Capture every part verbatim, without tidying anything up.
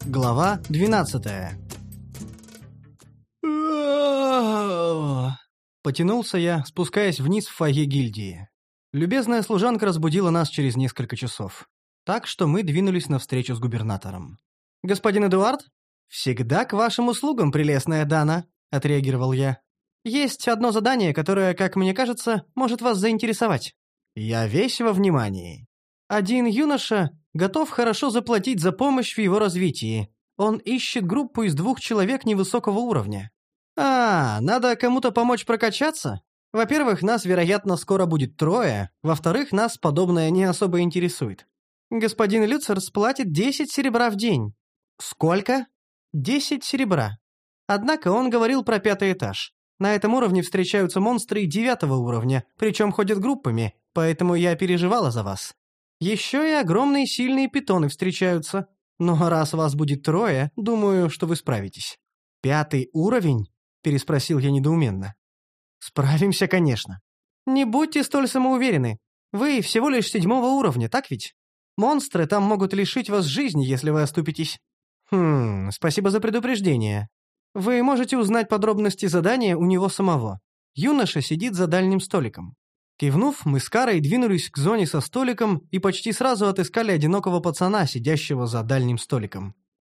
Глава двенадцатая. Потянулся я, спускаясь вниз в фойе гильдии. Любезная служанка разбудила нас через несколько часов. Так что мы двинулись навстречу с губернатором. «Господин Эдуард? Всегда к вашим услугам, прелестная Дана», — отреагировал я. «Есть одно задание, которое, как мне кажется, может вас заинтересовать. Я весь во внимании. Один юноша готов хорошо заплатить за помощь в его развитии. Он ищет группу из двух человек невысокого уровня. А, надо кому-то помочь прокачаться? Во-первых, нас, вероятно, скоро будет трое. Во-вторых, нас подобное не особо интересует. Господин Люцер сплатит десять серебра в день. Сколько? Десять серебра. Однако он говорил про пятый этаж. На этом уровне встречаются монстры девятого уровня, причем ходят группами, поэтому я переживала за вас. Еще и огромные сильные питоны встречаются. Но раз вас будет трое, думаю, что вы справитесь. «Пятый уровень?» – переспросил я недоуменно. «Справимся, конечно. Не будьте столь самоуверены. Вы всего лишь седьмого уровня, так ведь? Монстры там могут лишить вас жизни, если вы оступитесь». «Хм, спасибо за предупреждение. Вы можете узнать подробности задания у него самого. Юноша сидит за дальним столиком». Кивнув, мы с Карой двинулись к зоне со столиком и почти сразу отыскали одинокого пацана, сидящего за дальним столиком.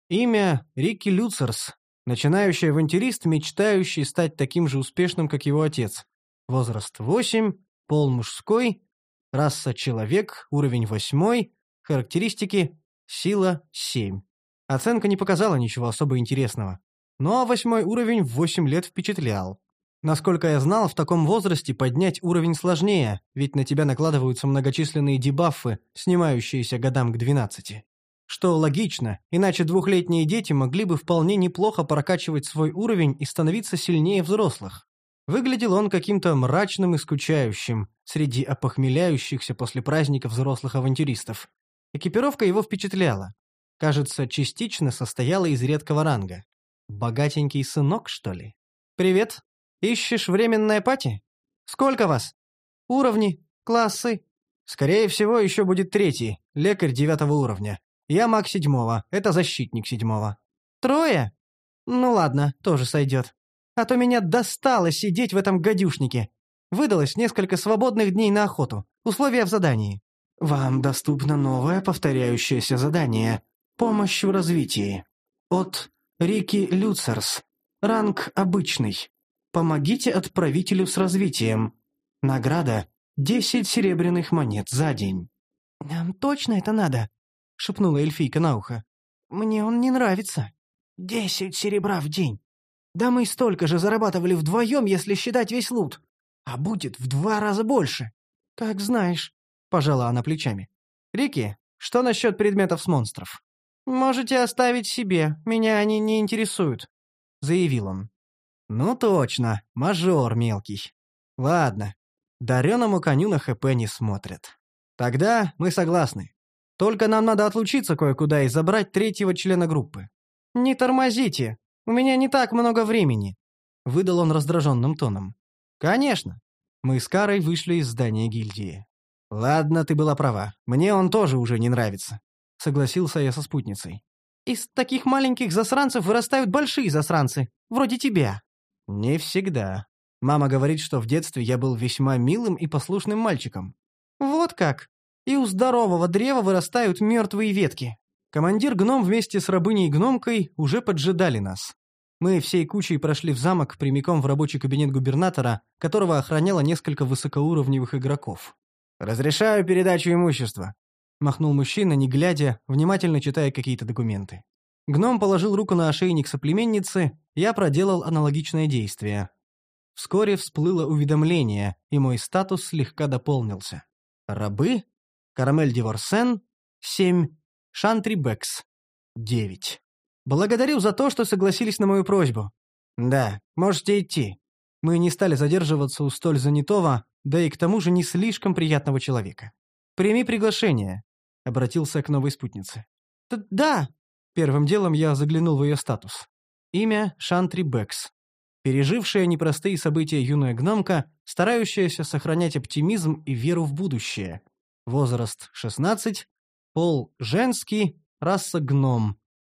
Имя Рикки Люцерс, начинающий авантюрист, мечтающий стать таким же успешным, как его отец. Возраст восемь, пол мужской, раса человек, уровень восьмой, характеристики сила семь. Оценка не показала ничего особо интересного. Но восьмой уровень в восемь лет впечатлял. Насколько я знал, в таком возрасте поднять уровень сложнее, ведь на тебя накладываются многочисленные дебафы, снимающиеся годам к двенадцати. Что логично, иначе двухлетние дети могли бы вполне неплохо прокачивать свой уровень и становиться сильнее взрослых. Выглядел он каким-то мрачным и скучающим среди опохмеляющихся после праздника взрослых авантюристов. Экипировка его впечатляла. Кажется, частично состояла из редкого ранга. Богатенький сынок, что ли? «Привет. Ищешь временное пати? Сколько вас? Уровни? Классы?» «Скорее всего, еще будет третий, лекарь девятого уровня. Я маг седьмого, это защитник седьмого». «Трое? Ну ладно, тоже сойдет. А то меня достало сидеть в этом гадюшнике. Выдалось несколько свободных дней на охоту. Условия в задании». «Вам доступно новое повторяющееся задание. Помощь в развитии. От Рикки Люцерс. Ранг обычный. Помогите отправителю с развитием. Награда – десять серебряных монет за день». «Нам точно это надо?» – шепнула эльфийка на ухо. «Мне он не нравится». «Десять серебра в день. Да мы столько же зарабатывали вдвоем, если считать весь лут. А будет в два раза больше». «Как знаешь», – пожала она плечами. «Рикки, что насчет предметов с монстров?» «Можете оставить себе, меня они не интересуют», – заявил он. «Ну точно, мажор мелкий. Ладно, дареному коню на ХП не смотрят. Тогда мы согласны. Только нам надо отлучиться кое-куда и забрать третьего члена группы». «Не тормозите, у меня не так много времени», — выдал он раздраженным тоном. «Конечно». Мы с Карой вышли из здания гильдии. «Ладно, ты была права, мне он тоже уже не нравится», — согласился я со спутницей. «Из таких маленьких засранцев вырастают большие засранцы, вроде тебя». «Не всегда. Мама говорит, что в детстве я был весьма милым и послушным мальчиком». «Вот как? И у здорового древа вырастают мертвые ветки». Командир-гном вместе с рабыней-гномкой уже поджидали нас. Мы всей кучей прошли в замок прямиком в рабочий кабинет губернатора, которого охраняло несколько высокоуровневых игроков. «Разрешаю передачу имущества», — махнул мужчина, не глядя, внимательно читая какие-то документы. Гном положил руку на ошейник соплеменницы, я проделал аналогичное действие. Вскоре всплыло уведомление, и мой статус слегка дополнился. Рабы, Карамель Диворсен, семь, Шантри Бэкс, девять. Благодарю за то, что согласились на мою просьбу. Да, можете идти. Мы не стали задерживаться у столь занятого, да и к тому же не слишком приятного человека. Прими приглашение, обратился к новой спутнице. Да. Первым делом я заглянул в ее статус. Имя Шантри Бэкс. Пережившая непростые события юная гномка, старающаяся сохранять оптимизм и веру в будущее. Возраст шестнадцать, пол женский, раса гном.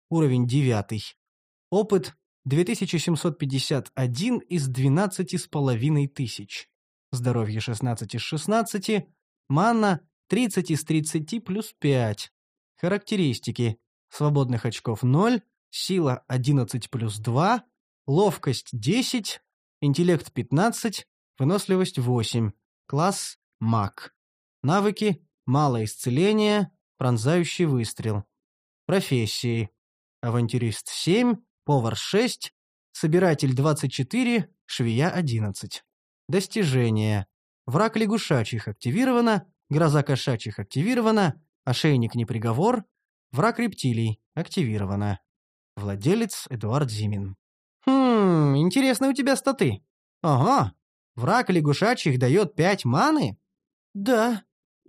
уровень девятый. Опыт две тысячи семьсот пятьдесят один из двенадцати с половиной тысяч. Здоровье шестнадцать из шестнадцати. Мана тридцать из тридцати плюс пять. Характеристики. Свободных очков ноль, сила одиннадцать плюс два, ловкость десять, интеллект пятнадцать, выносливость восемь. Класс маг. Навыки: малое исцеление, пронзающий выстрел. Профессии: авантюрист семь, повар шесть, собиратель двадцать четыре, швея одиннадцать. Достижения: враг лягушачьих активировано, гроза кошачьих активирована, ошейник не приговор, враг рептилий активировано. Владелец Эдуард Зимин. Хм, интересные у тебя статы. Ага, враг лягушачьих дает пять маны? Да,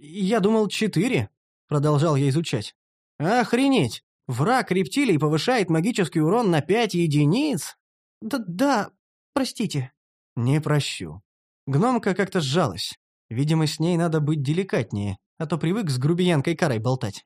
я думал четыре, продолжал я изучать. Охренеть, враг рептилий повышает магический урон на пять единиц? Да-да, простите. Не прощу. Гномка как-то сжалась. Видимо, с ней надо быть деликатнее, а то привык с грубиянкой Карой болтать.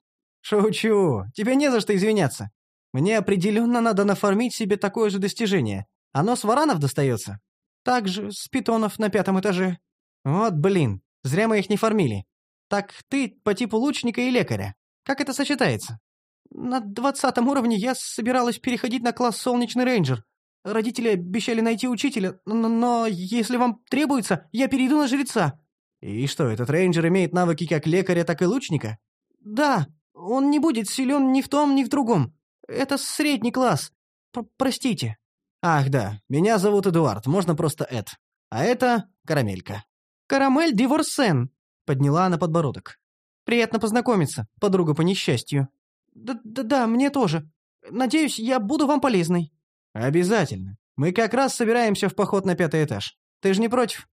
Шучу, тебе не за что извиняться. Мне определенно надо нафармить себе такое же достижение. Оно с варанов достается? Также с питонов на пятом этаже. Вот блин, зря мы их не фармили. Так ты по типу лучника и лекаря. Как это сочетается? На двадцатом уровне я собиралась переходить на класс Солнечный рейнджер. Родители обещали найти учителя, но, но если вам требуется, я перейду на жреца. И что, этот рейнджер имеет навыки как лекаря, так и лучника? Да, он не будет силен ни в том, ни в другом. Это средний класс. П Простите. Ах да, меня зовут Эдуард, можно просто Эд. А это Карамелька. Карамель Диворсен, подняла она подбородок. Приятно познакомиться, подруга по несчастью. Да-да-да, мне тоже. Надеюсь, я буду вам полезной. Обязательно. Мы как раз собираемся в поход на пятый этаж. Ты же не против?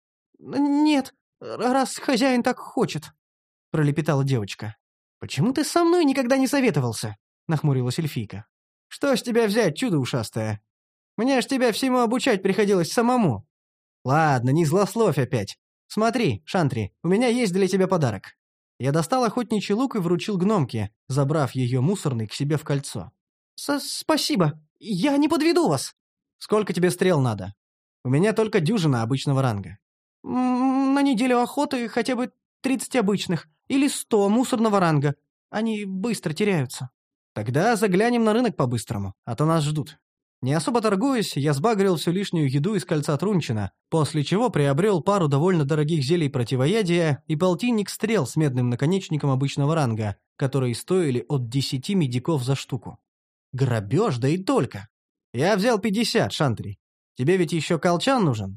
Нет, раз хозяин так хочет, пролепетала девочка. Почему ты со мной никогда не советовался? Нахмурилась эльфийка. Что с тебя взять, чудо ушастое? Мне ж тебя всему обучать приходилось самому. Ладно, не злословь опять. Смотри, Шантри, у меня есть для тебя подарок. Я достал охотничий лук и вручил гномке, забрав ее мусорный к себе в кольцо. Спасибо, я не подведу вас. Сколько тебе стрел надо? У меня только дюжина обычного ранга. М-м, на неделю охоты хотя бы тридцать обычных или сто мусорного ранга. Они быстро теряются. Тогда заглянем на рынок по-быстрому, а то нас ждут. Не особо торгуясь, я сбагрил всю лишнюю еду из кольца Трунчина, после чего приобрел пару довольно дорогих зелий противоядия и полтинник стрел с медным наконечником обычного ранга, которые стоили от десяти медиков за штуку. Грабеж, да и только. Я взял пятьдесят, Шантри. Тебе ведь еще колчан нужен?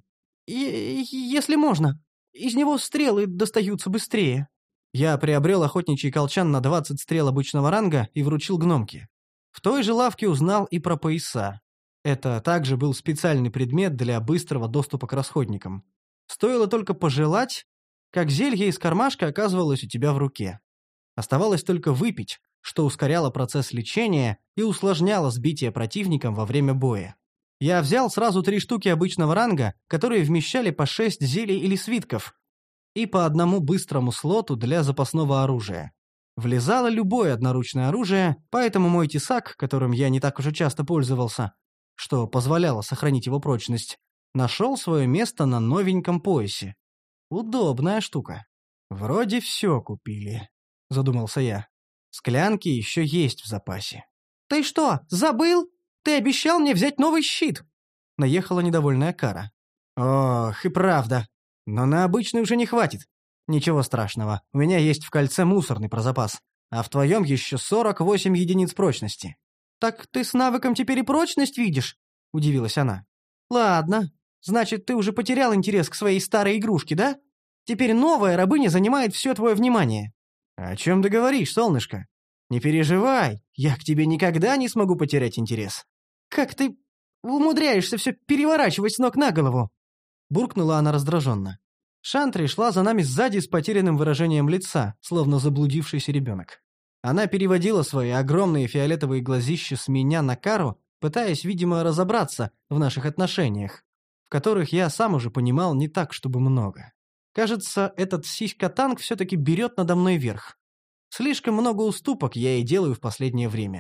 И если можно. Из него стрелы достаются быстрее. Я приобрел охотничий колчан на двадцать стрел обычного ранга и вручил гномке. В той же лавке узнал и про пояса. Это также был специальный предмет для быстрого доступа к расходникам. Стоило только пожелать, как зелье из кармашка оказывалось у тебя в руке. Оставалось только выпить, что ускоряло процесс лечения и усложняло сбитие противником во время боя. Я взял сразу три штуки обычного ранга, которые вмещали по шесть зелий или свитков, и по одному быстрому слоту для запасного оружия. Влезало любое одноручное оружие, поэтому мой тесак, которым я не так уж и часто пользовался, что позволяло сохранить его прочность, нашел свое место на новеньком поясе. Удобная штука. Вроде все купили, задумался я. Склянки еще есть в запасе. «Ты что, забыл? Ты обещал мне взять новый щит!» Наехала недовольная Кара. «Ох, и правда. Но на обычный уже не хватит. Ничего страшного, у меня есть в кольце мусорный про запас, а в твоем еще сорок восемь единиц прочности». «Так ты с навыком теперь и прочность видишь?» – удивилась она. «Ладно, значит, ты уже потерял интерес к своей старой игрушке, да? Теперь новая рабыня занимает все твое внимание». «О чем ты говоришь, солнышко? Не переживай, я к тебе никогда не смогу потерять интерес». «Как ты умудряешься все переворачивать с ног на голову?» – буркнула она раздраженно. Шантри шла за нами сзади с потерянным выражением лица, словно заблудившийся ребенок. Она переводила свои огромные фиолетовые глазища с меня на Кару, пытаясь, видимо, разобраться в наших отношениях, в которых я сам уже понимал не так, чтобы много. Кажется, этот сиська-танк все-таки берет надо мной верх. Слишком много уступок я ей делаю в последнее время.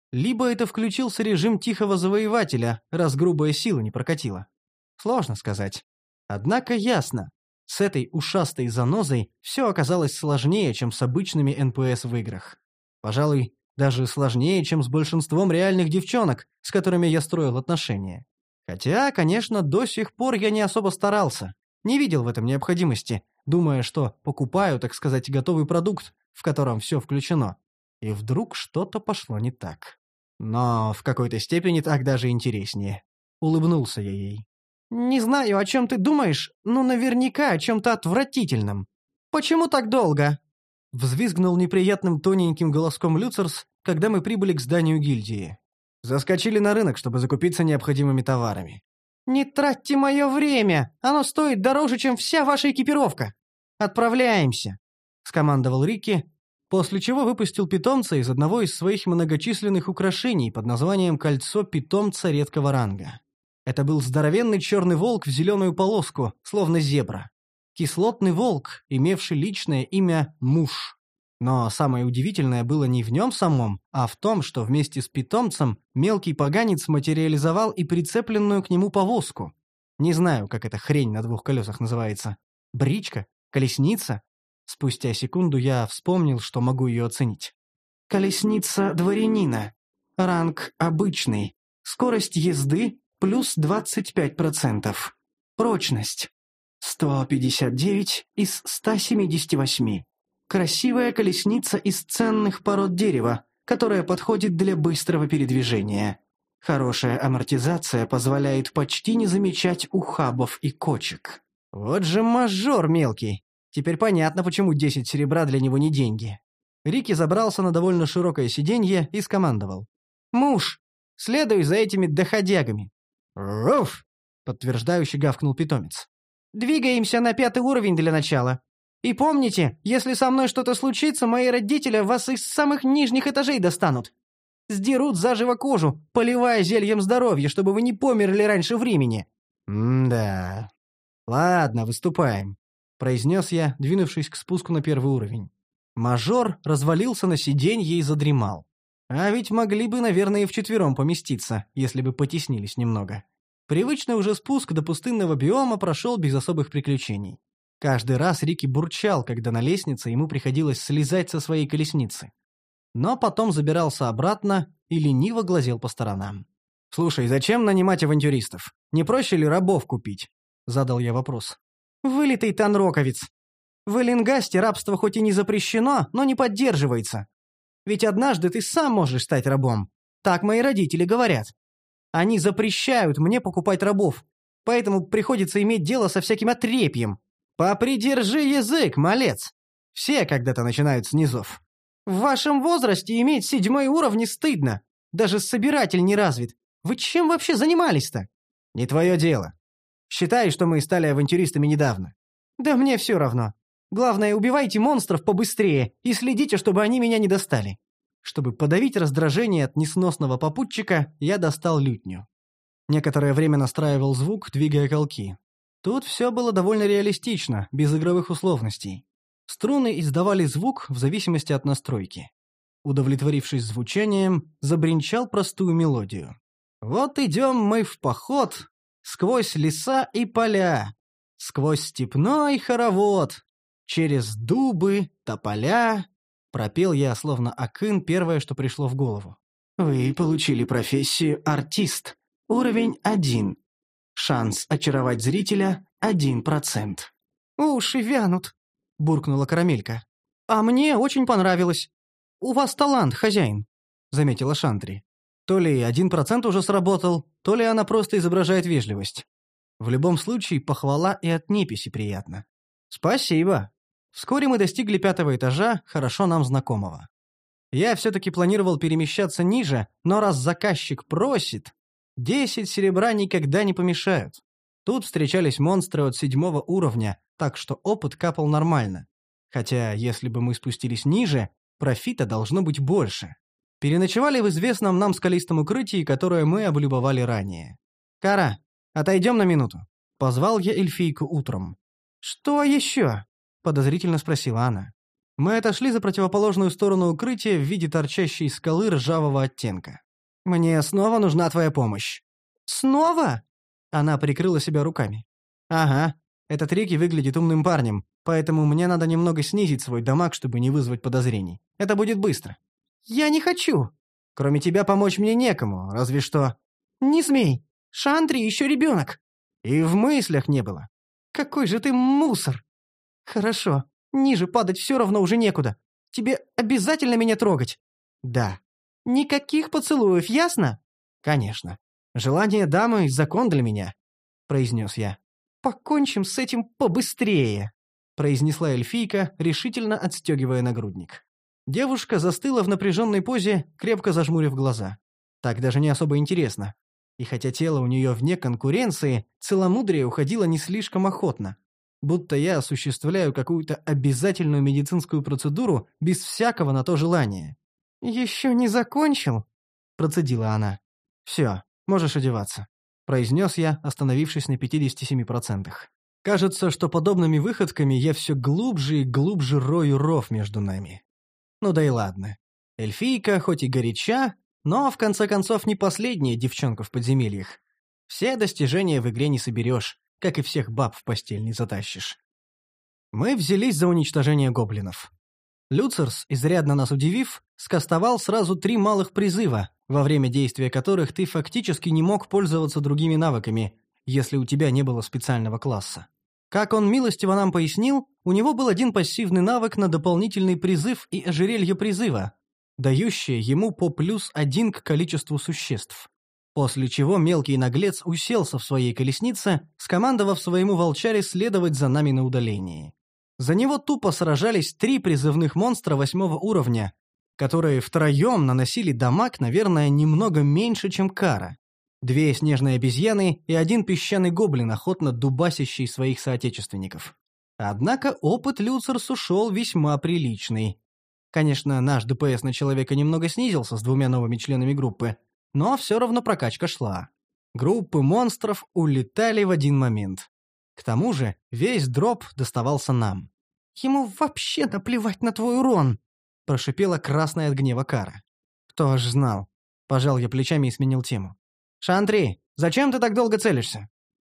Либо это включился режим тихого завоевателя, раз грубая сила не прокатила. Сложно сказать. Однако ясно, с этой ушастой занозой все оказалось сложнее, чем с обычными эн пэ эс в играх. Пожалуй, даже сложнее, чем с большинством реальных девчонок, с которыми я строил отношения. Хотя, конечно, до сих пор я не особо старался, не видел в этом необходимости, думая, что покупаю, так сказать, готовый продукт, в котором все включено. И вдруг что-то пошло не так. Но в какой-то степени так даже интереснее. Улыбнулся я ей. «Не знаю, о чем ты думаешь, но наверняка о чем-то отвратительном. Почему так долго?» Взвизгнул неприятным тоненьким голоском Люцерс, когда мы прибыли к зданию гильдии. Заскочили на рынок, чтобы закупиться необходимыми товарами. «Не тратьте мое время! Оно стоит дороже, чем вся ваша экипировка! Отправляемся!» — скомандовал Рикки, после чего выпустил питомца из одного из своих многочисленных украшений под названием «Кольцо питомца редкого ранга». Это был здоровенный черный волк в зеленую полоску, словно зебра. Кислотный волк, имевший личное имя Муш. Но самое удивительное было не в нем самом, а в том, что вместе с питомцем мелкий поганец материализовал и прицепленную к нему повозку. Не знаю, как эта хрень на двух колесах называется. Бричка? Колесница? Спустя секунду я вспомнил, что могу ее оценить. Колесница дворянина. Ранг обычный. Скорость езды плюс двадцать пять процентов. Прочность. сто пятьдесят девять из ста семидесяти восьми. Красивая колесница из ценных пород дерева, которая подходит для быстрого передвижения. Хорошая амортизация позволяет почти не замечать ухабов и кочек. Вот же мажор мелкий. Теперь понятно, почему десять серебра для него не деньги. Рикки забрался на довольно широкое сиденье и скомандовал. «Муж, следуй за этими доходягами». «Руф!» — подтверждающе гавкнул питомец. «Двигаемся на пятый уровень для начала. И помните, если со мной что-то случится, мои родители вас из самых нижних этажей достанут. Сдерут заживо кожу, поливая зельем здоровья, чтобы вы не померли раньше времени». «М-да. Ладно, выступаем», — произнес я, двинувшись к спуску на первый уровень. Мажор развалился на сиденье и задремал. А ведь могли бы, наверное, и вчетвером поместиться, если бы потеснились немного. Привычный уже спуск до пустынного биома прошел без особых приключений. Каждый раз Рикки бурчал, когда на лестнице ему приходилось слезать со своей колесницы. Но потом забирался обратно и лениво глазел по сторонам. «Слушай, зачем нанимать авантюристов? Не проще ли рабов купить?» — задал я вопрос. «Вылитый танроковец. В Эллингасте рабство хоть и не запрещено, но не поддерживается. Ведь однажды ты сам можешь стать рабом. Так мои родители говорят. Они запрещают мне покупать рабов, поэтому приходится иметь дело со всяким отрепьем. Попридержи язык, малец. Все когда-то начинают с низов. В вашем возрасте иметь седьмой уровень стыдно. Даже собиратель не развит. Вы чем вообще занимались-то?» «Не твое дело. Считай, что мы стали авантюристами недавно». «Да мне все равно. Главное, убивайте монстров побыстрее и следите, чтобы они меня не достали». Чтобы подавить раздражение от несносного попутчика, я достал лютню. Некоторое время настраивал звук, двигая колки. Тут все было довольно реалистично, без игровых условностей. Струны издавали звук в зависимости от настройки. Удовлетворившись звучанием, забринчал простую мелодию. «Вот идем мы в поход, сквозь леса и поля, сквозь степной хоровод, через дубы, тополя». Пропел я, словно акын, первое, что пришло в голову. «Вы получили профессию артист. Уровень один. Шанс очаровать зрителя – один процент». «Уши вянут», – буркнула Карамелька. «А мне очень понравилось. У вас талант, хозяин», – заметила Шантри. То ли один процент уже сработал, то ли она просто изображает вежливость. В любом случае, похвала и от неписи приятно. «Спасибо». Вскоре мы достигли пятого этажа, хорошо нам знакомого. Я все-таки планировал перемещаться ниже, но раз заказчик просит, десять серебра никогда не помешают. Тут встречались монстры от седьмого уровня, так что опыт капал нормально. Хотя, если бы мы спустились ниже, профита должно быть больше. Переночевали в известном нам скалистом укрытии, которое мы облюбовали ранее. «Кара, отойдем на минуту», — позвал я эльфийку утром. «Что еще?» — подозрительно спросила она. Мы отошли за противоположную сторону укрытия в виде торчащей скалы ржавого оттенка. «Мне снова нужна твоя помощь». «Снова?» Она прикрыла себя руками. «Ага, этот Рики выглядит умным парнем, поэтому мне надо немного снизить свой дамаг, чтобы не вызвать подозрений. Это будет быстро». «Я не хочу. Кроме тебя помочь мне некому, разве что...» «Не смей! Шантри еще ребенок!» «И в мыслях не было». «Какой же ты мусор!» «Хорошо, ниже падать все равно уже некуда. Тебе обязательно меня трогать?» «Да». «Никаких поцелуев, ясно?» «Конечно. Желание дамы — закон для меня», — произнес я. «Покончим с этим побыстрее», — произнесла эльфийка, решительно отстегивая нагрудник. Девушка застыла в напряженной позе, крепко зажмурив глаза. Так даже не особо интересно. И хотя тело у нее вне конкуренции, целомудрие уходило не слишком охотно. Будто я осуществляю какую-то обязательную медицинскую процедуру без всякого на то желания. «Еще не закончил?» — процедила она. «Все, можешь одеваться», — произнес я, остановившись на пятидесяти семи процентах. Кажется, что подобными выходками я все глубже и глубже рою ров между нами. Ну да и ладно. Эльфийка хоть и горяча, но в конце концов не последняя девчонка в подземельях. Все достижения в игре не соберешь, как и всех баб в постель не затащишь. Мы взялись за уничтожение гоблинов. Люцерс, изрядно нас удивив, скастовал сразу три малых призыва, во время действия которых ты фактически не мог пользоваться другими навыками, если у тебя не было специального класса. Как он милостиво нам пояснил, у него был один пассивный навык на дополнительный призыв и ожерелье призыва, дающее ему по плюс один к количеству существ. После чего мелкий наглец уселся в своей колеснице, скомандовав своему волчаре следовать за нами на удалении. За него тупо сражались три призывных монстра восьмого уровня, которые втроем наносили дамаг, наверное, немного меньше, чем Кара. Две снежные обезьяны и один песчаный гоблин, охотно дубасящий своих соотечественников. Однако опыт Люцерсу шел весьма приличный. Конечно, наш ДПС на человека немного снизился с двумя новыми членами группы, но все равно прокачка шла. Группы монстров улетали в один момент. К тому же весь дроп доставался нам. «Ему вообще наплевать на твой урон!» — прошипела красная от гнева Кара. «Кто ж знал?» — пожал я плечами и сменил тему. «Шантри, зачем ты так долго целишься?»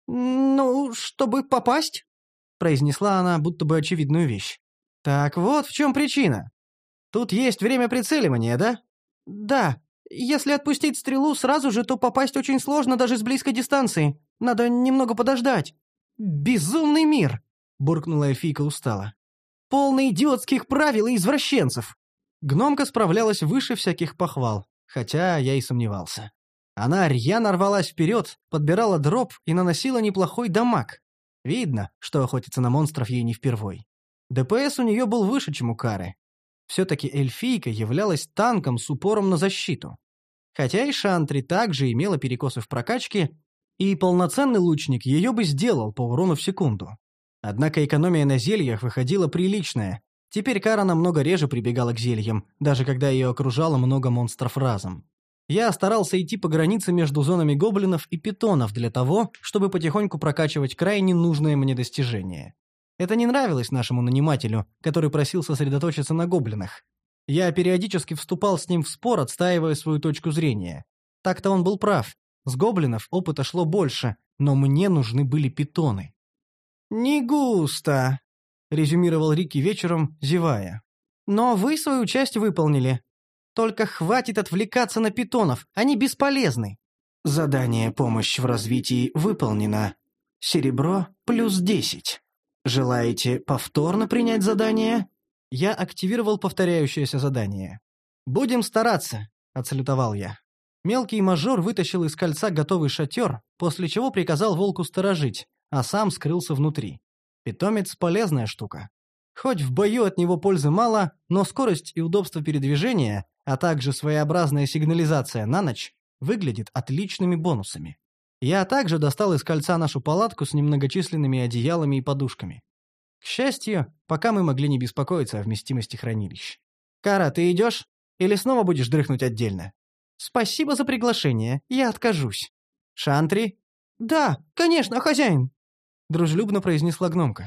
«Ну, чтобы попасть», — произнесла она будто бы очевидную вещь. «Так вот в чем причина. Тут есть время прицеливания, да?» «Да. Если отпустить стрелу сразу же, то попасть очень сложно даже с близкой дистанции. Надо немного подождать». «Безумный мир!» — буркнула эльфийка устало. «Полный идиотских правил и извращенцев!» Гномка справлялась выше всяких похвал, хотя я и сомневался. Она рьяно рвалась вперед, подбирала дроп и наносила неплохой дамаг. Видно, что охотиться на монстров ей не впервой. ДПС у нее был выше, чем у Кары. Все-таки эльфийка являлась танком с упором на защиту. Хотя и Шантри также имела перекосы в прокачке, и полноценный лучник ее бы сделал по урону в секунду. Однако экономия на зельях выходила приличная. Теперь Кара намного реже прибегала к зельям, даже когда ее окружало много монстров разом. Я старался идти по границе между зонами гоблинов и питонов для того, чтобы потихоньку прокачивать крайне нужное мне достижение. Это не нравилось нашему нанимателю, который просил сосредоточиться на гоблинах. Я периодически вступал с ним в спор, отстаивая свою точку зрения. Так-то он был прав. С гоблинов опыта шло больше, но мне нужны были питоны. «Не густо», — резюмировал Рики вечером, зевая. «Но вы свою часть выполнили. Только хватит отвлекаться на питонов, они бесполезны». Задание «Помощь в развитии» выполнено. Серебро плюс десять. Желаете повторно принять задание? Я активировал повторяющееся задание. «Будем стараться», — отсалютовал я. Мелкий мажор вытащил из кольца готовый шатер, после чего приказал волку сторожить, а сам скрылся внутри. Питомец — полезная штука. Хоть в бою от него пользы мало, но скорость и удобство передвижения, а также своеобразная сигнализация на ночь, выглядит отличными бонусами. Я также достал из кольца нашу палатку с немногочисленными одеялами и подушками. К счастью, пока мы могли не беспокоиться о вместимости хранилищ. «Кара, ты идешь? Или снова будешь дрыхнуть отдельно?» «Спасибо за приглашение, я откажусь». «Шантри?» «Да, конечно, хозяин», — дружелюбно произнесла гномка.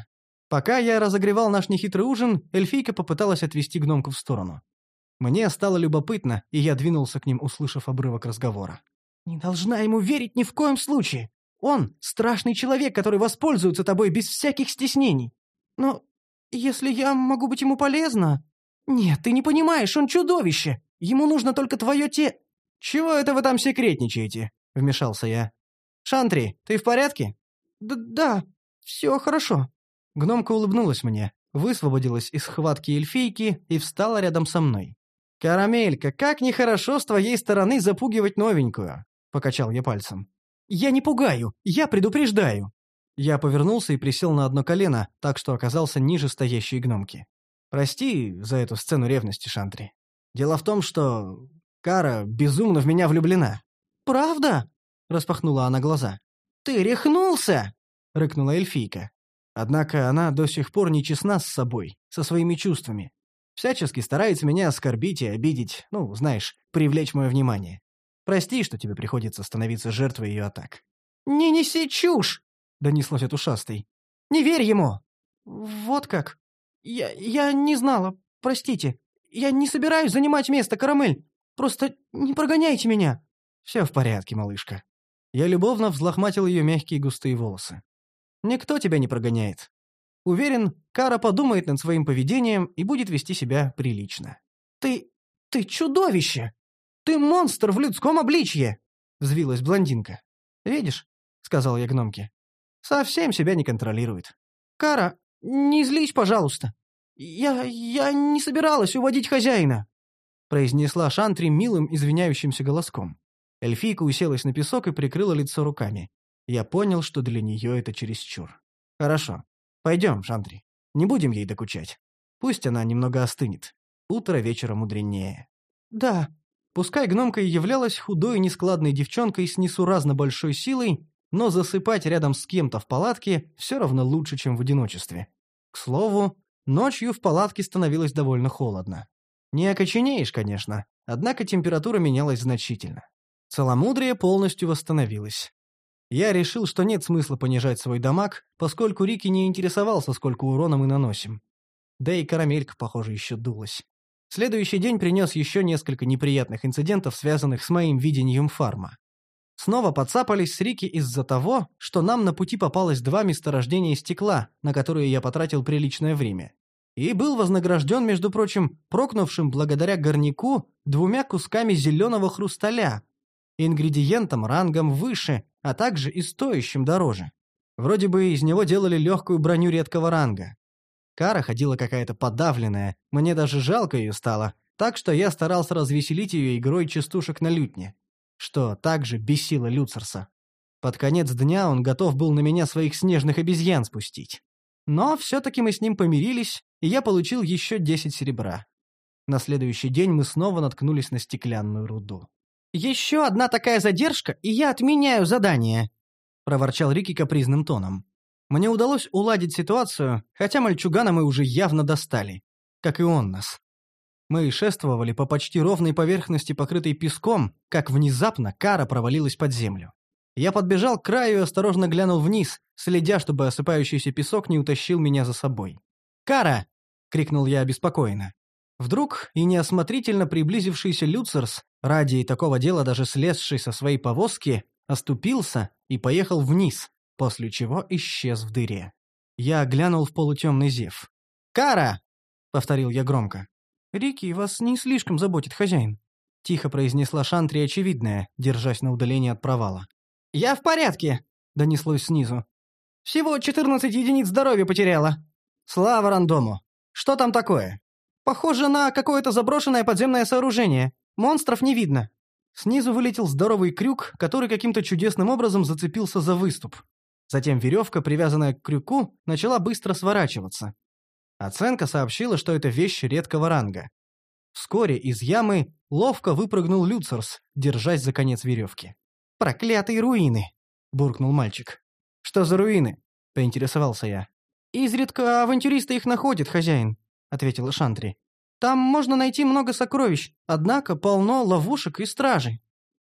Пока я разогревал наш нехитрый ужин, эльфийка попыталась отвести гномку в сторону. Мне стало любопытно, и я двинулся к ним, услышав обрывок разговора. «Не должна ему верить ни в коем случае. Он — страшный человек, который воспользуется тобой без всяких стеснений. Но если я могу быть ему полезна...» «Нет, ты не понимаешь, он чудовище. Ему нужно только твое те...» «Чего это вы там секретничаете?» — вмешался я. «Шантри, ты в порядке?» «Да, да, все хорошо». Гномка улыбнулась мне, высвободилась из схватки эльфийки и встала рядом со мной. «Карамелька, как нехорошо с твоей стороны запугивать новенькую!» — покачал я пальцем. «Я не пугаю, я предупреждаю!» Я повернулся и присел на одно колено, так что оказался ниже стоящей гномки. «Прости за эту сцену ревности, Шантри. Дело в том, что Кара безумно в меня влюблена». «Правда?» — распахнула она глаза. «Ты рехнулся!» — рыкнула эльфийка. Однако она до сих пор не честна с собой, со своими чувствами. Всячески старается меня оскорбить и обидеть, ну, знаешь, привлечь мое внимание. Прости, что тебе приходится становиться жертвой ее атак». «Не неси чушь!» — донеслось от ушастой. «Не верь ему!» «Вот как? Я, я не знала, простите. Я не собираюсь занимать место, Карамель. Просто не прогоняйте меня». «Все в порядке, малышка». Я любовно взлохматил ее мягкие густые волосы. «Никто тебя не прогоняет. Уверен, Кара подумает над своим поведением и будет вести себя прилично». «Ты... ты чудовище! Ты монстр в людском обличье!» — взвилась блондинка. «Видишь?» — сказал я гномке. «Совсем себя не контролирует». «Кара, не злись, пожалуйста. Я... я не собиралась уводить хозяина», — произнесла Шантри милым извиняющимся голоском. Эльфийка уселась на песок и прикрыла лицо руками. Я понял, что для нее это чересчур. «Хорошо. Пойдем, Шантри. Не будем ей докучать. Пусть она немного остынет. Утро вечера мудренее». «Да». Пускай гномка и являлась худой и нескладной девчонкой с несуразно большой силой, но засыпать рядом с кем-то в палатке все равно лучше, чем в одиночестве. К слову, ночью в палатке становилось довольно холодно. Не окоченеешь, конечно, однако температура менялась значительно. Целомудрие полностью восстановилось. Я решил, что нет смысла понижать свой дамаг, поскольку Рики не интересовался, сколько урона мы наносим. Да и карамелька, похоже, еще дулась. Следующий день принес еще несколько неприятных инцидентов, связанных с моим видением фарма. Снова подцапались с Рики из-за того, что нам на пути попалось два месторождения стекла, на которые я потратил приличное время. И был вознагражден, между прочим, прокнувшим благодаря горняку двумя кусками зеленого хрусталя, ингредиентом рангом выше, а также и стоящим дороже. Вроде бы из него делали легкую броню редкого ранга. Кара ходила какая-то подавленная, мне даже жалко ее стало, так что я старался развеселить ее игрой частушек на лютне, что также бесило Люцерса. Под конец дня он готов был на меня своих снежных обезьян спустить. Но все-таки мы с ним помирились, и я получил еще десять серебра. На следующий день мы снова наткнулись на стеклянную руду. «Еще одна такая задержка, и я отменяю задание», — проворчал Рики капризным тоном. Мне удалось уладить ситуацию, хотя мальчугана мы уже явно достали, как и он нас. Мы шествовали по почти ровной поверхности, покрытой песком, как внезапно Кара провалилась под землю. Я подбежал к краю и осторожно глянул вниз, следя, чтобы осыпающийся песок не утащил меня за собой. «Кара!» — крикнул я обеспокоенно. Вдруг и неосмотрительно приблизившийся Люцерс, ради такого дела даже слезший со своей повозки, оступился и поехал вниз, после чего исчез в дыре. Я глянул в полутемный зев. «Кара!» — повторил я громко. «Рики, вас не слишком заботит хозяин», — тихо произнесла Шантри очевидное, держась на удалении от провала. «Я в порядке», — донеслось снизу. «Всего четырнадцать единиц здоровья потеряла». «Слава рандому! Что там такое?» «Похоже на какое-то заброшенное подземное сооружение. Монстров не видно». Снизу вылетел здоровый крюк, который каким-то чудесным образом зацепился за выступ. Затем веревка, привязанная к крюку, начала быстро сворачиваться. Оценка сообщила, что это вещь редкого ранга. Вскоре из ямы ловко выпрыгнул Люцерс, держась за конец веревки. «Проклятые руины!» — буркнул мальчик. «Что за руины?» — поинтересовался я. «Изредка авантюристы их находят, хозяин», — ответила Шантри. «Там можно найти много сокровищ, однако полно ловушек и стражей».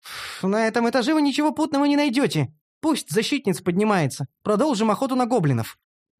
«На этом этаже вы ничего путного не найдете. Пусть защитниц поднимается. Продолжим охоту на гоблинов».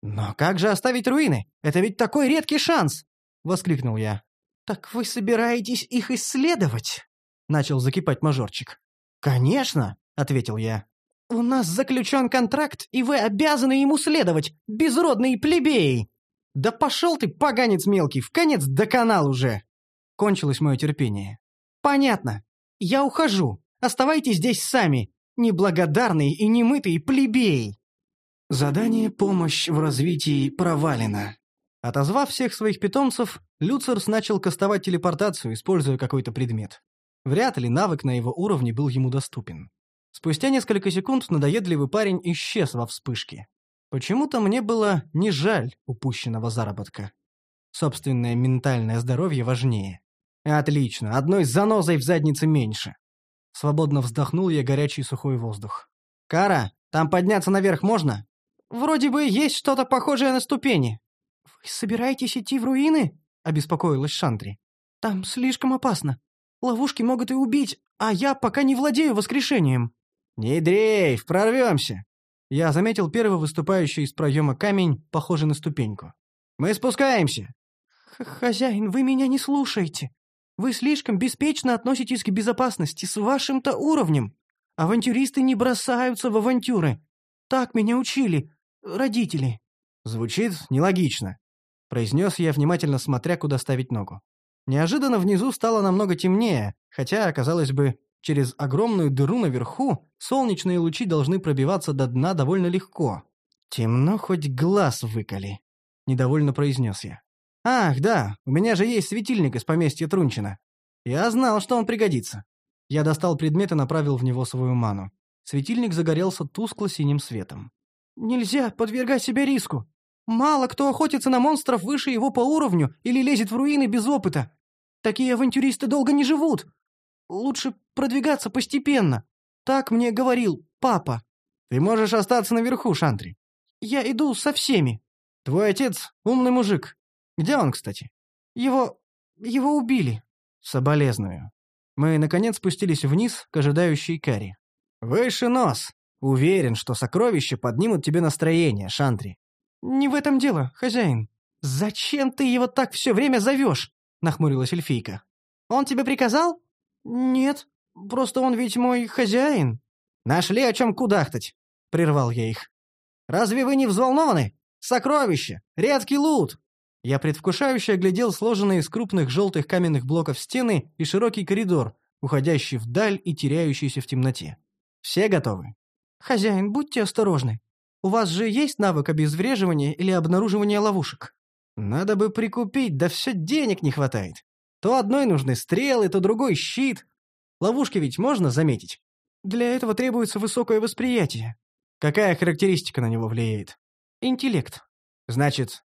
«Но как же оставить руины? Это ведь такой редкий шанс!» — воскликнул я. «Так вы собираетесь их исследовать?» — начал закипать мажорчик. «Конечно!» — ответил я. «У нас заключен контракт, и вы обязаны ему следовать, безродные плебеи!» «Да пошел ты, поганец мелкий, в конец доконал уже!» Кончилось мое терпение. «Понятно. Я ухожу. Оставайтесь здесь сами, неблагодарные и немытые плебеи!» Задание «Помощь в развитии» провалено. Отозвав всех своих питомцев, Люцерс начал кастовать телепортацию, используя какой-то предмет. Вряд ли навык на его уровне был ему доступен. Спустя несколько секунд надоедливый парень исчез во вспышке. Почему-то мне было не жаль упущенного заработка. Собственное ментальное здоровье важнее. Отлично, одной занозой в заднице меньше. Свободно вздохнул я горячий сухой воздух. «Кара, там подняться наверх можно?» «Вроде бы есть что-то похожее на ступени». «Вы собираетесь идти в руины?» — обеспокоилась Шантри. «Там слишком опасно. Ловушки могут и убить, а я пока не владею воскрешением». «Не дрейф, прорвемся!» Я заметил первый выступающий из проема камень, похожий на ступеньку. «Мы спускаемся!» «Хозяин, вы меня не слушаете. Вы слишком беспечно относитесь к безопасности с вашим-то уровнем. Авантюристы не бросаются в авантюры. Так меня учили родители». «Звучит нелогично», — произнес я, внимательно смотря, куда ставить ногу. Неожиданно внизу стало намного темнее, хотя, казалось бы, через огромную дыру наверху солнечные лучи должны пробиваться до дна довольно легко. «Темно, хоть глаз выколи», — недовольно произнес я. «Ах, да, у меня же есть светильник из поместья Трунчина. Я знал, что он пригодится». Я достал предмет и направил в него свою ману. Светильник загорелся тускло-синим светом. «Нельзя подвергать себя риску. Мало кто охотится на монстров выше его по уровню или лезет в руины без опыта. Такие авантюристы долго не живут. Лучше продвигаться постепенно. Так мне говорил папа». «Ты можешь остаться наверху, Шантри». «Я иду со всеми». «Твой отец — умный мужик. Где он, кстати?» «Его... его убили». «Соболезную». Мы, наконец, спустились вниз к ожидающей Каре. «Выше нос! Уверен, что сокровища поднимут тебе настроение, Шантри». «Не в этом дело, хозяин. Зачем ты его так все время зовешь?» — нахмурилась эльфийка. «Он тебе приказал?» «Нет, просто он ведь мой хозяин». «Нашли о чем кудахтать», — прервал я их. «Разве вы не взволнованы? Сокровища! Редкий лут!» Я предвкушающе оглядел сложенные из крупных желтых каменных блоков стены и широкий коридор, уходящий вдаль и теряющийся в темноте. «Все готовы?» «Хозяин, будьте осторожны. У вас же есть навык обезвреживания или обнаруживания ловушек?» «Надо бы прикупить, да все денег не хватает. То одной нужны стрелы, то другой щит. Ловушки ведь можно заметить?» «Для этого требуется высокое восприятие». «Какая характеристика на него влияет?» «Интеллект». «Значит,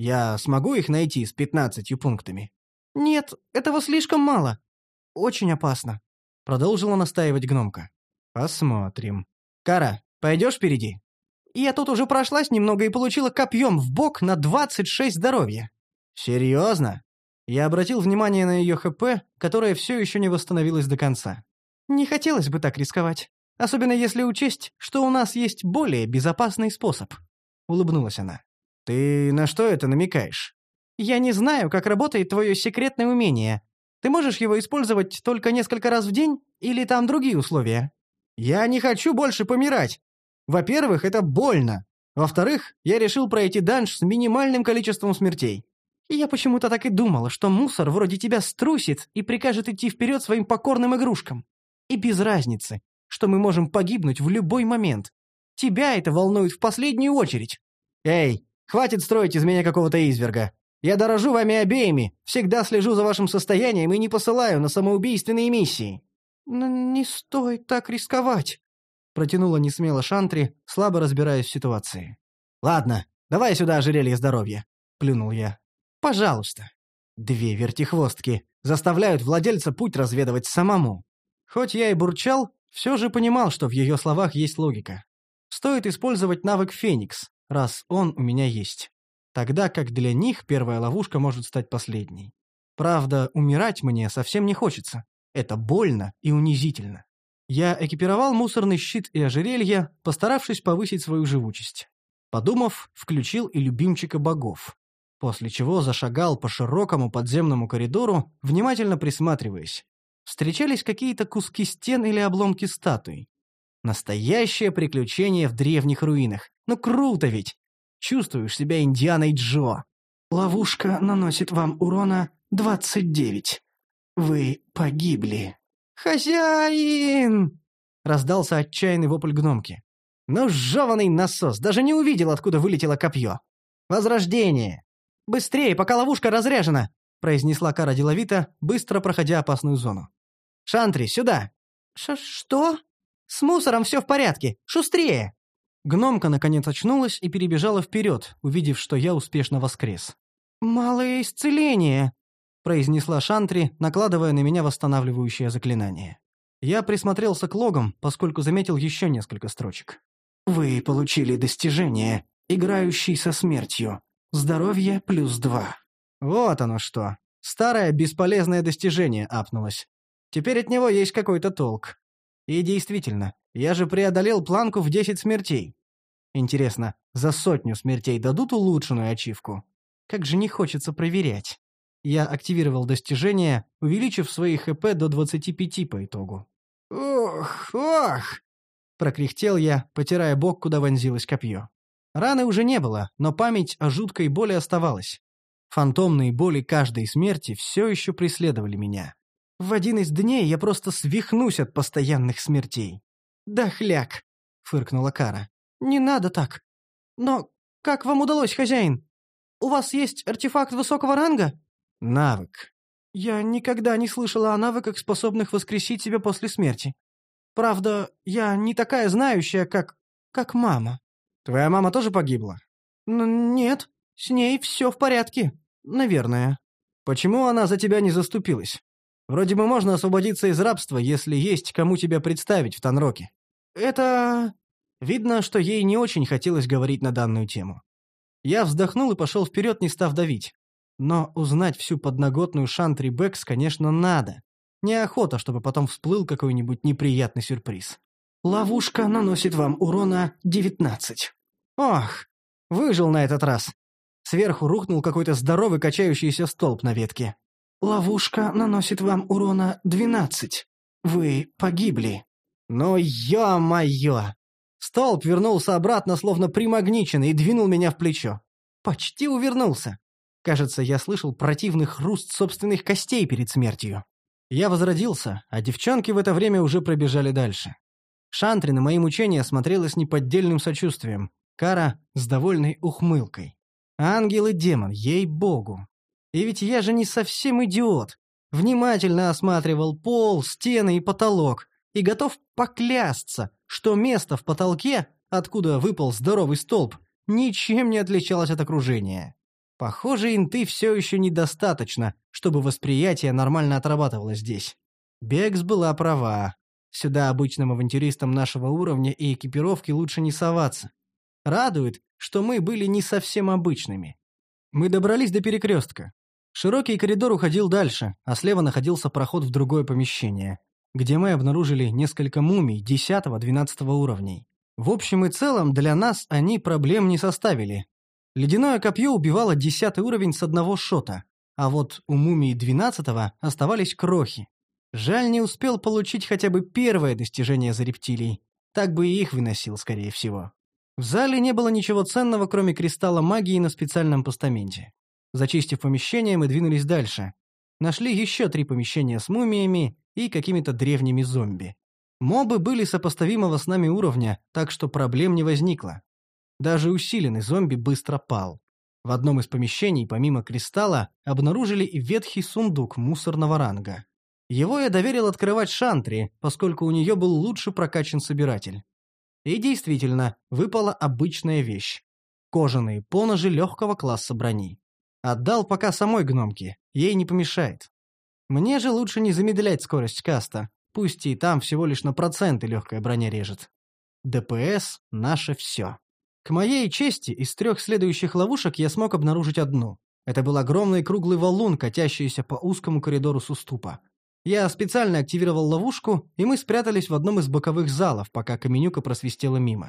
я смогу их найти с пятнадцатью пунктами?» «Нет, этого слишком мало. Очень опасно», — продолжила настаивать гномка. «Посмотрим. Кара, пойдешь впереди?» «Я тут уже прошлась немного и получила копьем в бок на двадцать шесть здоровья». «Серьезно?» Я обратил внимание на ее ХП, которое все еще не восстановилось до конца. «Не хотелось бы так рисковать, особенно если учесть, что у нас есть более безопасный способ», — улыбнулась она. «Ты на что это намекаешь?» «Я не знаю, как работает твое секретное умение. Ты можешь его использовать только несколько раз в день, или там другие условия?» «Я не хочу больше помирать. Во-первых, это больно. Во-вторых, я решил пройти данж с минимальным количеством смертей. Я почему-то так и думала, что мусор вроде тебя струсит и прикажет идти вперед своим покорным игрушкам. И без разницы, что мы можем погибнуть в любой момент. Тебя это волнует в последнюю очередь. Эй, хватит строить из меня какого-то изверга. Я дорожу вами обеими, всегда слежу за вашим состоянием и не посылаю на самоубийственные миссии». «Не стоит так рисковать», — протянула несмело Шантри, слабо разбираясь в ситуации. «Ладно, давай сюда ожерелье здоровья», — плюнул я. «Пожалуйста». Две вертихвостки заставляют владельца путь разведывать самому. Хоть я и бурчал, все же понимал, что в ее словах есть логика. Стоит использовать навык Феникс, раз он у меня есть. Тогда как для них первая ловушка может стать последней. Правда, умирать мне совсем не хочется. Это больно и унизительно. Я экипировал мусорный щит и ожерелье, постаравшись повысить свою живучесть. Подумав, включил и любимчика богов. После чего зашагал по широкому подземному коридору, внимательно присматриваясь. Встречались какие-то куски стен или обломки статуй. Настоящее приключение в древних руинах. Ну круто ведь! Чувствуешь себя Индианой Джо. Ловушка наносит вам урона двадцать девять. Вы погибли. «Хозяин!» — раздался отчаянный вопль гномки. «Ну, жеваный насос! Даже не увидел, откуда вылетело копье! Возрождение! Быстрее, пока ловушка разряжена!» — произнесла Кара деловито, быстро проходя опасную зону. «Шантри, сюда!» Ш «Что? С мусором все в порядке! Шустрее!» Гномка наконец очнулась и перебежала вперед, увидев, что я успешно воскрес. «Малое исцеление!» — произнесла Шантри, накладывая на меня восстанавливающее заклинание. Я присмотрелся к логам, поскольку заметил еще несколько строчек. Вы получили достижение, играющий со смертью. Здоровье плюс два. Вот оно что. Старое бесполезное достижение апнулось. Теперь от него есть какой-то толк. И действительно, я же преодолел планку в десять смертей. Интересно, за сотню смертей дадут улучшенную ачивку? Как же не хочется проверять. Я активировал достижение, увеличив свои ХП до двадцати пяти по итогу. «Ох, ох!» — прокряхтел я, потирая бок, куда вонзилось копье. Раны уже не было, но память о жуткой боли оставалась. Фантомные боли каждой смерти все еще преследовали меня. В один из дней я просто свихнусь от постоянных смертей. «Да хляк!» — фыркнула Кара. «Не надо так. Но как вам удалось, хозяин? У вас есть артефакт высокого ранга?» «Навык. Я никогда не слышала о навыках, способных воскресить себя после смерти. Правда, я не такая знающая, как... как мама». «Твоя мама тоже погибла?» Н «Нет, с ней все в порядке. Наверное». «Почему она за тебя не заступилась? Вроде бы можно освободиться из рабства, если есть кому тебя представить в Танроке». «Это...» Видно, что ей не очень хотелось говорить на данную тему. Я вздохнул и пошел вперед, не став давить. Но узнать всю подноготную Шантри Бэкс, конечно, надо. Неохота, чтобы потом всплыл какой-нибудь неприятный сюрприз. Ловушка наносит вам урона девятнадцать. Ох, выжил на этот раз. Сверху рухнул какой-то здоровый качающийся столб на ветке. Ловушка наносит вам урона двенадцать. Вы погибли. Ну, ё-моё! Столб вернулся обратно, словно примагниченный, и двинул меня в плечо. Почти увернулся. Кажется, я слышал противный хруст собственных костей перед смертью. Я возродился, а девчонки в это время уже пробежали дальше. Шантри на мои мучения смотрела с неподдельным сочувствием, Кара — с довольной ухмылкой. Ангел и демон, ей-богу. И ведь я же не совсем идиот. Внимательно осматривал пол, стены и потолок и готов поклясться, что место в потолке, откуда выпал здоровый столб, ничем не отличалось от окружения. Похоже, инты все еще недостаточно, чтобы восприятие нормально отрабатывало здесь. Бекс была права. Сюда обычным авантюристам нашего уровня и экипировки лучше не соваться. Радует, что мы были не совсем обычными. Мы добрались до перекрестка. Широкий коридор уходил дальше, а слева находился проход в другое помещение, где мы обнаружили несколько мумий десятого-двенадцатого уровней. В общем и целом, для нас они проблем не составили. Ледяное копье убивало десятый уровень с одного шота, а вот у мумии двенадцатого оставались крохи. Жаль, не успел получить хотя бы первое достижение за рептилий. Так бы и их выносил, скорее всего. В зале не было ничего ценного, кроме кристалла магии на специальном постаменте. Зачистив помещение, мы двинулись дальше. Нашли еще три помещения с мумиями и какими-то древними зомби. Мобы были сопоставимого с нами уровня, так что проблем не возникло. Даже усиленный зомби быстро пал. В одном из помещений, помимо кристалла, обнаружили и ветхий сундук мусорного ранга. Его я доверил открывать Шантри, поскольку у нее был лучше прокачан собиратель. И действительно, выпала обычная вещь. Кожаные поножи легкого класса брони. Отдал пока самой гномке, ей не помешает. Мне же лучше не замедлять скорость каста, пусть и там всего лишь на проценты легкая броня режет. ДПС — наше все. К моей чести, из трех следующих ловушек я смог обнаружить одну. Это был огромный круглый валун, катящийся по узкому коридору с уступа. Я специально активировал ловушку, и мы спрятались в одном из боковых залов, пока Каменюка просвистела мимо.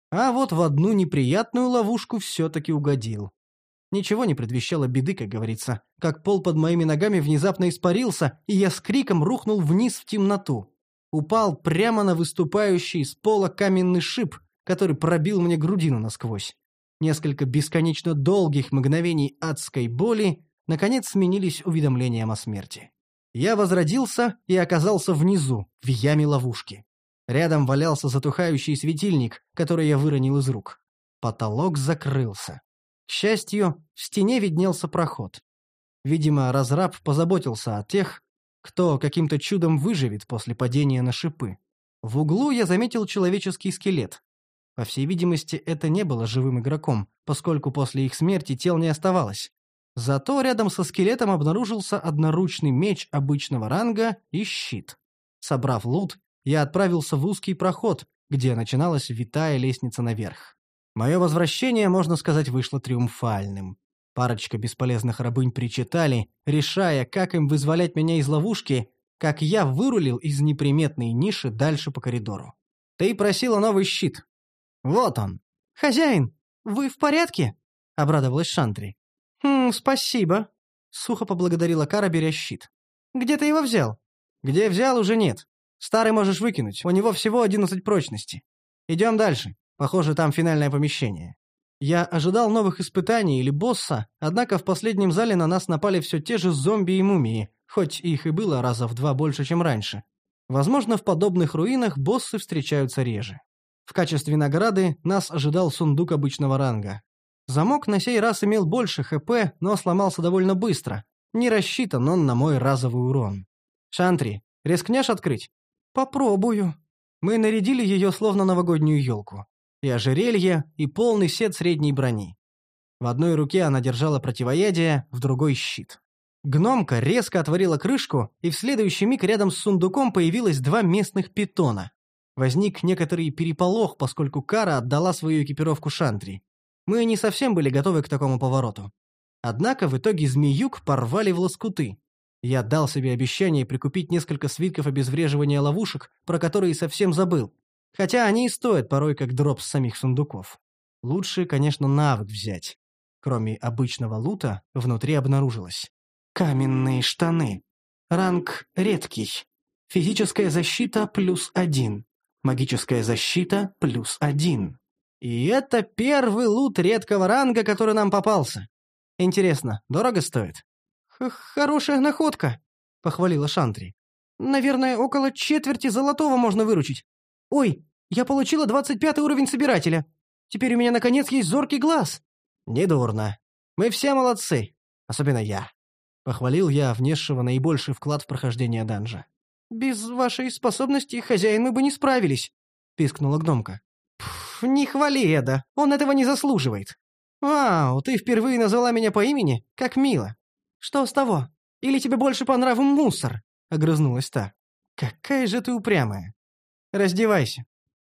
А вот в одну неприятную ловушку все-таки угодил. Ничего не предвещало беды, как говорится, как пол под моими ногами внезапно испарился, и я с криком рухнул вниз в темноту. Упал прямо на выступающий из пола каменный шип, который пробил мне грудину насквозь. Несколько бесконечно долгих мгновений адской боли наконец сменились уведомлением о смерти. Я возродился и оказался внизу, в яме ловушки. Рядом валялся затухающий светильник, который я выронил из рук. Потолок закрылся. К счастью, в стене виднелся проход. Видимо, разраб позаботился о тех, кто каким-то чудом выживет после падения на шипы. В углу я заметил человеческий скелет. По всей видимости, это не было живым игроком, поскольку после их смерти тел не оставалось. Зато рядом со скелетом обнаружился одноручный меч обычного ранга и щит. Собрав лут, я отправился в узкий проход, где начиналась витая лестница наверх. Мое возвращение, можно сказать, вышло триумфальным. Парочка бесполезных рабынь причитали, решая, как им вызволять меня из ловушки, как я вырулил из неприметной ниши дальше по коридору. «Ты просила новый щит. Вот он». «Хозяин, вы в порядке?» — обрадовалась Шантри. «Хм, спасибо», — сухо поблагодарила Кара, беря щит. «Где ты его взял?» «Где взял, уже нет. Старый можешь выкинуть, у него всего одиннадцать прочности. Идем дальше. Похоже, там финальное помещение». Я ожидал новых испытаний или босса, однако в последнем зале на нас напали все те же зомби и мумии, хоть их и было раза в два больше, чем раньше. Возможно, в подобных руинах боссы встречаются реже. В качестве награды нас ожидал сундук обычного ранга. Замок на сей раз имел больше ХП, но сломался довольно быстро. Не рассчитан он на мой разовый урон. «Шантри, рискнешь открыть?» «Попробую». Мы нарядили ее словно новогоднюю елку. И ожерелье, и полный сет средней брони. В одной руке она держала противоядие, в другой — щит. Гномка резко отворила крышку, и в следующий миг рядом с сундуком появилось два местных питона. Возник некоторый переполох, поскольку Кара отдала свою экипировку Шантри. Мы не совсем были готовы к такому повороту. Однако в итоге змеюк порвали в лоскуты. Я дал себе обещание прикупить несколько свитков обезвреживания ловушек, про которые совсем забыл. Хотя они и стоят порой как дроп с самих сундуков. Лучше, конечно, навык взять. Кроме обычного лута, внутри обнаружилось. Каменные штаны. Ранг редкий. Физическая защита плюс один. Магическая защита плюс один. И это первый лут редкого ранга, который нам попался. Интересно, дорого стоит? «Хорошая находка», — похвалила Шантри. «Наверное, около четверти золотого можно выручить. Ой, я получила двадцать пятый уровень собирателя. Теперь у меня, наконец, есть зоркий глаз». «Недурно. Мы все молодцы. Особенно я», — похвалил я внесшего наибольший вклад в прохождение данжа. «Без вашей способности, хозяин, мы бы не справились», — пискнула гномка. «Пф, не хвали Эда, он этого не заслуживает». «Вау, ты впервые назвала меня по имени? Как мило». «Что с того? Или тебе больше по нраву мусор?» — огрызнулась та. «Какая же ты упрямая. Раздевайся».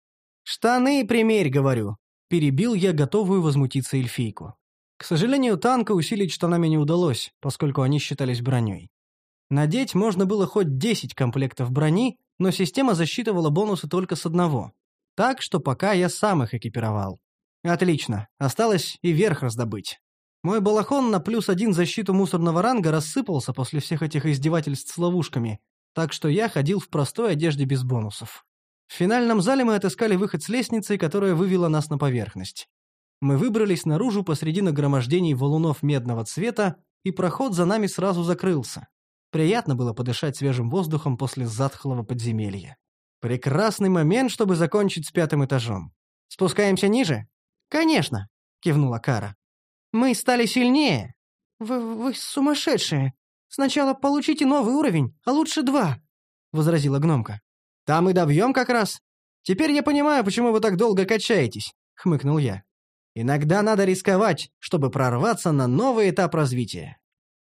«Штаны примерь, говорю», — перебил я готовую возмутиться эльфийку. К сожалению, танка усилить штанами не удалось, поскольку они считались броней. Надеть можно было хоть десять комплектов брони, но система засчитывала бонусы только с одного. Так что пока я сам их экипировал. Отлично, осталось и верх раздобыть. Мой балахон на плюс один защиту мусорного ранга рассыпался после всех этих издевательств с ловушками, так что я ходил в простой одежде без бонусов. В финальном зале мы отыскали выход с лестницей, которая вывела нас на поверхность. Мы выбрались наружу посреди нагромождений валунов медного цвета, и проход за нами сразу закрылся. Приятно было подышать свежим воздухом после затхлого подземелья. Прекрасный момент, чтобы закончить с пятым этажом. «Спускаемся ниже?» «Конечно», — кивнула Кара. «Мы стали сильнее». «Вы, вы сумасшедшие. Сначала получите новый уровень, а лучше два», — возразила гномка. «Там и добьем как раз. Теперь я понимаю, почему вы так долго качаетесь», — хмыкнул я. «Иногда надо рисковать, чтобы прорваться на новый этап развития».